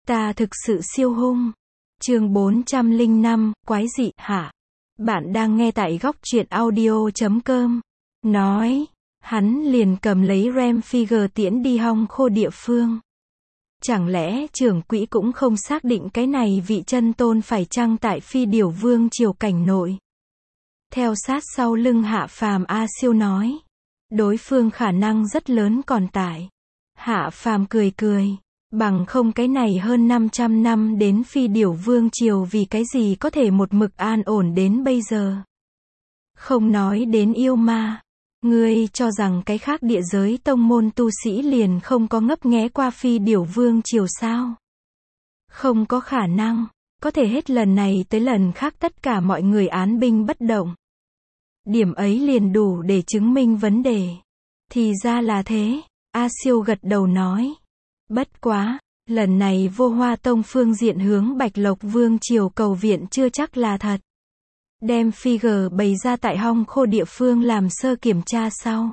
Ta thực sự siêu hung. Chương 405, quái dị, hả? Bạn đang nghe tại góc truyện audio.com. Nói, hắn liền cầm lấy Rem Figure tiễn đi hong khô địa phương. Chẳng lẽ trưởng quỹ cũng không xác định cái này vị chân tôn phải chăng tại Phi Điểu Vương triều cảnh nội? Theo sát sau lưng Hạ Phàm, A Siêu nói. Đối phương khả năng rất lớn còn tại. Hạ Phàm cười cười. Bằng không cái này hơn 500 năm đến Phi Điểu Vương triều vì cái gì có thể một mực an ổn đến bây giờ. Không nói đến yêu ma. Ngươi cho rằng cái khác địa giới tông môn tu sĩ liền không có ngấp nghé qua Phi Điểu Vương triều sao? Không có khả năng. Có thể hết lần này tới lần khác tất cả mọi người án binh bất động. Điểm ấy liền đủ để chứng minh vấn đề. Thì ra là thế. A Siêu gật đầu nói. Bất quá, lần này Vô Hoa Tông phương diện hướng Bạch Lộc Vương triều cầu viện chưa chắc là thật. Đem Figure bày ra tại hong khô địa phương làm sơ kiểm tra sau.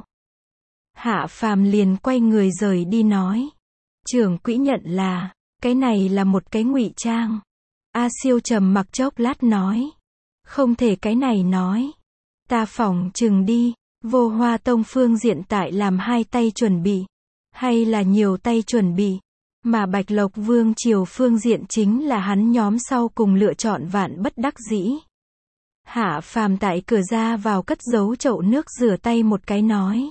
Hạ Phàm liền quay người rời đi nói. Trưởng quỹ nhận là, cái này là một cái ngụy trang. A Siêu trầm mặc chốc lát nói. Không thể cái này nói. Ta phỏng chừng đi, Vô Hoa Tông phương diện tại làm hai tay chuẩn bị. Hay là nhiều tay chuẩn bị. Mà Bạch Lộc Vương triều phương diện chính là hắn nhóm sau cùng lựa chọn vạn bất đắc dĩ. Hạ Phàm tại cửa ra vào cất giấu chậu nước rửa tay một cái nói.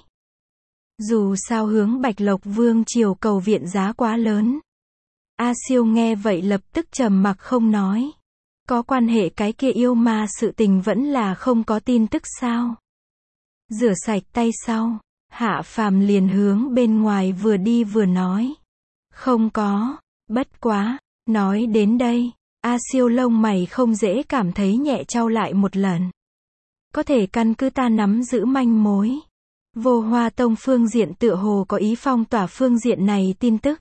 Dù sao hướng Bạch Lộc Vương triều cầu viện giá quá lớn. A Siêu nghe vậy lập tức trầm mặc không nói. Có quan hệ cái kia yêu ma sự tình vẫn là không có tin tức sao? Rửa sạch tay sau, Hạ Phàm liền hướng bên ngoài vừa đi vừa nói. Không có, bất quá, nói đến đây, A Siêu lông mày không dễ cảm thấy nhẹ chau lại một lần. Có thể căn cứ ta nắm giữ manh mối. Vô Hoa Tông phương diện tựa hồ có ý phong tỏa phương diện này tin tức.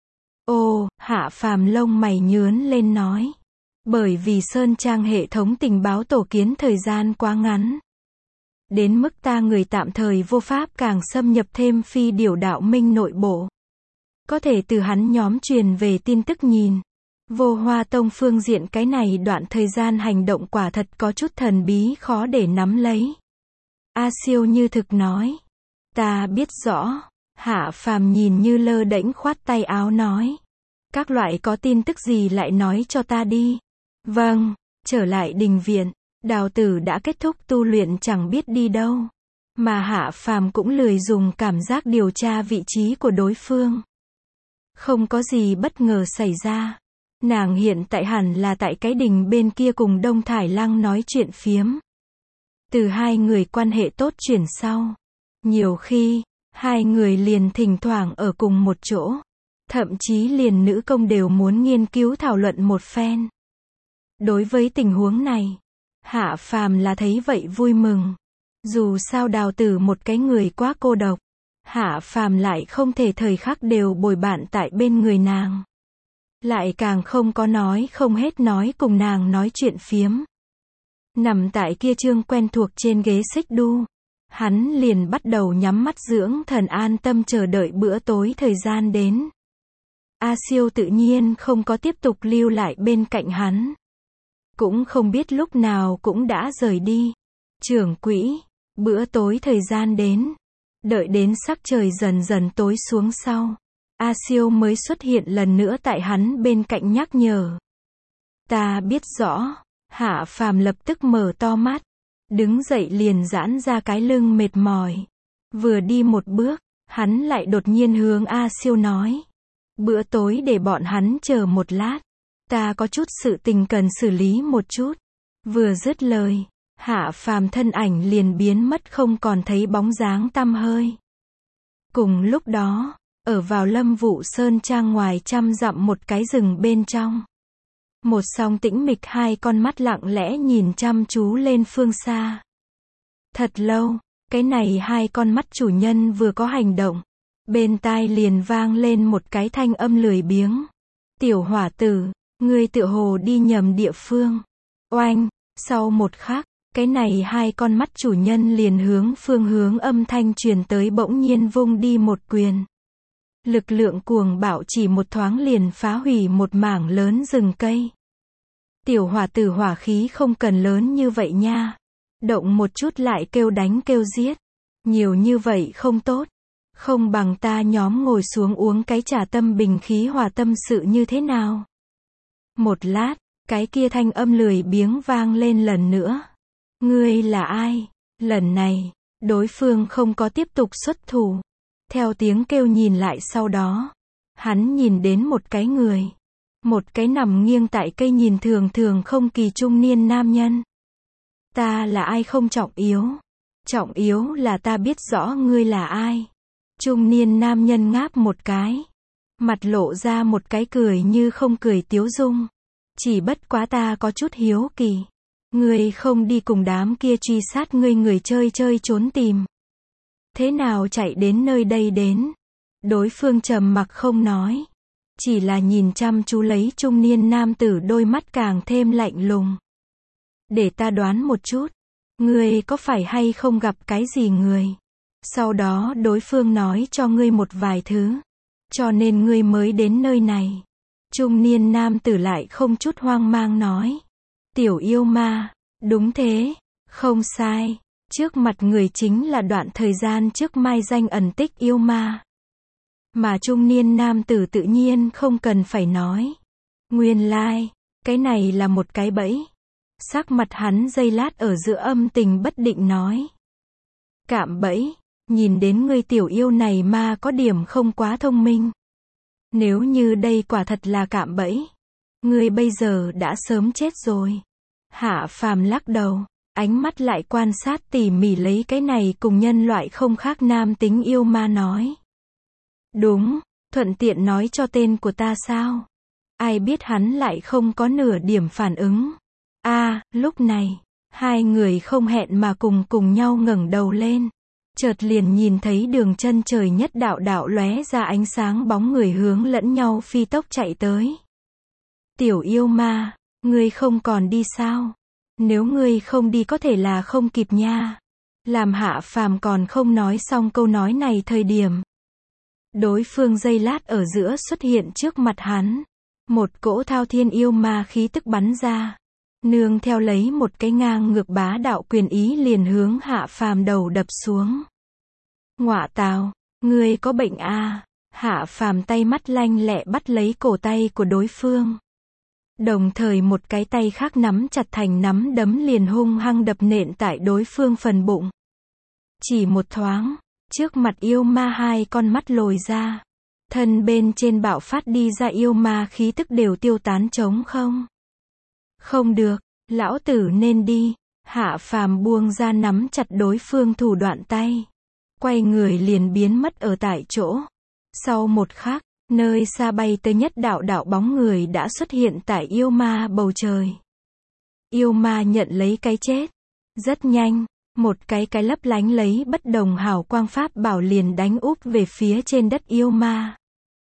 Ồ, Hạ Phàm lông mày nhướn lên nói. Bởi vì Sơn Trang hệ thống tình báo tổ kiến thời gian quá ngắn. Đến mức ta người tạm thời vô pháp càng xâm nhập thêm Phi Điểu đạo minh nội bộ. Có thể từ hắn nhóm truyền về tin tức nhìn. Vô Hoa Tông phương diện cái này đoạn thời gian hành động quả thật có chút thần bí khó để nắm lấy. A Siêu như thực nói. Ta biết rõ. Hạ Phàm nhìn như lơ đễnh khoát tay áo nói. Các loại có tin tức gì lại nói cho ta đi. Vâng, trở lại đình viện. Đào Tử đã kết thúc tu luyện chẳng biết đi đâu. Mà Hạ Phàm cũng lười dùng cảm giác điều tra vị trí của đối phương. Không có gì bất ngờ xảy ra. Nàng hiện tại hẳn là tại cái đình bên kia cùng Đông Thải Lăng nói chuyện phiếm. Từ hai người quan hệ tốt chuyển sau. Nhiều khi, hai người liền thỉnh thoảng ở cùng một chỗ. Thậm chí liền nữ công đều muốn nghiên cứu thảo luận một phen. Đối với tình huống này, Hạ Phàm là thấy vậy vui mừng. Dù sao Đào Tử một cái người quá cô độc. Hạ Phàm lại không thể thời khắc đều bồi bạn tại bên người nàng. Lại càng không có nói không hết nói cùng nàng nói chuyện phiếm. Nằm tại kia trương quen thuộc trên ghế xích đu. Hắn liền bắt đầu nhắm mắt dưỡng thần an tâm chờ đợi bữa tối thời gian đến. A Siêu tự nhiên không có tiếp tục lưu lại bên cạnh hắn. Cũng không biết lúc nào cũng đã rời đi. Trưởng quỹ, bữa tối thời gian đến. Đợi đến sắc trời dần dần tối xuống sau. A Siêu mới xuất hiện lần nữa tại hắn bên cạnh nhắc nhở. Ta biết rõ. Hạ Phàm lập tức mở to mắt. Đứng dậy liền giãn ra cái lưng mệt mỏi. Vừa đi một bước, hắn lại đột nhiên hướng A Siêu nói. Bữa tối để bọn hắn chờ một lát. Ta có chút sự tình cần xử lý một chút. Vừa dứt lời, Hạ Phàm thân ảnh liền biến mất không còn thấy bóng dáng tăm hơi. Cùng lúc đó, ở vào Lâm Vũ Sơn Trang ngoài trăm dặm một cái rừng bên trong. Một song tĩnh mịch hai con mắt lặng lẽ nhìn chăm chú lên phương xa. Thật lâu, cái này hai con mắt chủ nhân vừa có hành động. Bên tai liền vang lên một cái thanh âm lười biếng. Tiểu hỏa tử, ngươi tựa hồ đi nhầm địa phương. Oanh, sau một khắc, cái này hai con mắt chủ nhân liền hướng phương hướng âm thanh truyền tới bỗng nhiên vung đi một quyền. Lực lượng cuồng bạo chỉ một thoáng liền phá hủy một mảng lớn rừng cây. Tiểu hỏa tử hỏa khí không cần lớn như vậy nha. Động một chút lại kêu đánh kêu giết. Nhiều như vậy không tốt. Không bằng ta nhóm ngồi xuống uống cái trà tâm bình khí hòa tâm sự như thế nào. Một lát, cái kia thanh âm lười biếng vang lên lần nữa. Ngươi là ai? Lần này, đối phương không có tiếp tục xuất thủ. Theo tiếng kêu nhìn lại sau đó, hắn nhìn đến một cái người. Một cái nằm nghiêng tại cây nhìn thường thường không kỳ trung niên nam nhân. Ta là ai không trọng yếu. Trọng yếu là ta biết rõ ngươi là ai. Trung niên nam nhân ngáp một cái. Mặt lộ ra một cái cười như không cười tiếu dung. Chỉ bất quá ta có chút hiếu kỳ. Ngươi không đi cùng đám kia truy sát ngươi người chơi chơi trốn tìm. Thế nào chạy đến nơi đây đến? Đối phương trầm mặc không nói. Chỉ là nhìn chăm chú lấy trung niên nam tử đôi mắt càng thêm lạnh lùng. Để ta đoán một chút. Ngươi có phải hay không gặp cái gì người? Sau đó đối phương nói cho ngươi một vài thứ. Cho nên ngươi mới đến nơi này. Trung niên nam tử lại không chút hoang mang nói. Tiểu yêu ma. Đúng thế. Không sai. Trước mặt người chính là đoạn thời gian trước mai danh ẩn tích yêu ma. Mà trung niên nam tử tự nhiên không cần phải nói. Nguyên lai, cái này là một cái bẫy. Sắc mặt hắn giây lát ở giữa âm tình bất định nói. Cạm bẫy, nhìn đến ngươi tiểu yêu này ma có điểm không quá thông minh. Nếu như đây quả thật là cạm bẫy, ngươi bây giờ đã sớm chết rồi. Hạ Phàm lắc đầu, ánh mắt lại quan sát tỉ mỉ lấy cái này cùng nhân loại không khác nam tính yêu ma nói. Đúng, thuận tiện nói cho tên của ta sao? Ai biết hắn lại không có nửa điểm phản ứng. Lúc này, hai người không hẹn mà cùng nhau ngẩng đầu lên. Chợt liền nhìn thấy đường chân trời nhất đạo đạo lóe ra ánh sáng bóng người hướng lẫn nhau phi tốc chạy tới. Tiểu yêu ma, ngươi không còn đi sao? Nếu ngươi không đi có thể là không kịp nha. Làm Hạ Phàm còn không nói xong câu nói này thời điểm. Đối phương giây lát ở giữa xuất hiện trước mặt hắn. Một cỗ thao thiên yêu ma khí tức bắn ra. Nương theo lấy một cái ngang ngược bá đạo quyền ý liền hướng Hạ Phàm đầu đập xuống. Ngọa tào, ngươi có bệnh à? Hạ Phàm tay mắt lanh lẹ bắt lấy cổ tay của đối phương. Đồng thời một cái tay khác nắm chặt thành nắm đấm liền hung hăng đập nện tại đối phương phần bụng. Chỉ một thoáng, trước mặt yêu ma hai con mắt lồi ra. Thân bên trên bạo phát đi ra yêu ma khí tức đều tiêu tán trống không. Không được, lão tử nên đi. Hạ Phàm buông ra nắm chặt đối phương thủ đoạn tay. Quay người liền biến mất ở tại chỗ. Sau một khắc, nơi xa bay tới nhất đạo đạo bóng người đã xuất hiện tại yêu ma bầu trời. Yêu ma nhận lấy cái chết. Rất nhanh, một cái lấp lánh lấy bất đồng hào quang pháp bảo liền đánh úp về phía trên đất yêu ma.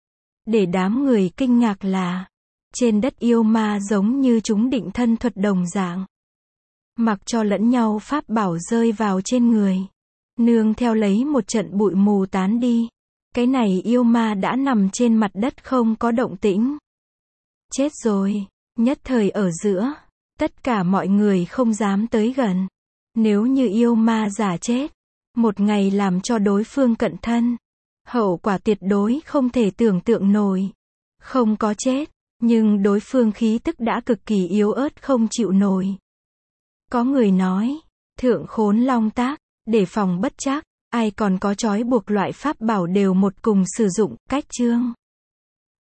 Để đám người kinh ngạc là, trên đất yêu ma giống như chúng định thân thuật đồng dạng. Mặc cho lẫn nhau pháp bảo rơi vào trên người. Nương theo lấy một trận bụi mù tán đi. Cái này yêu ma đã nằm trên mặt đất không có động tĩnh. Chết rồi. Nhất thời ở giữa, tất cả mọi người không dám tới gần. Nếu như yêu ma giả chết, một ngày làm cho đối phương cận thân, hậu quả tuyệt đối không thể tưởng tượng nổi. Không có chết, nhưng đối phương khí tức đã cực kỳ yếu ớt không chịu nổi. Có người nói, thượng khốn long tác, để phòng bất trắc, ai còn có trói buộc loại pháp bảo đều một cùng sử dụng, cách chương.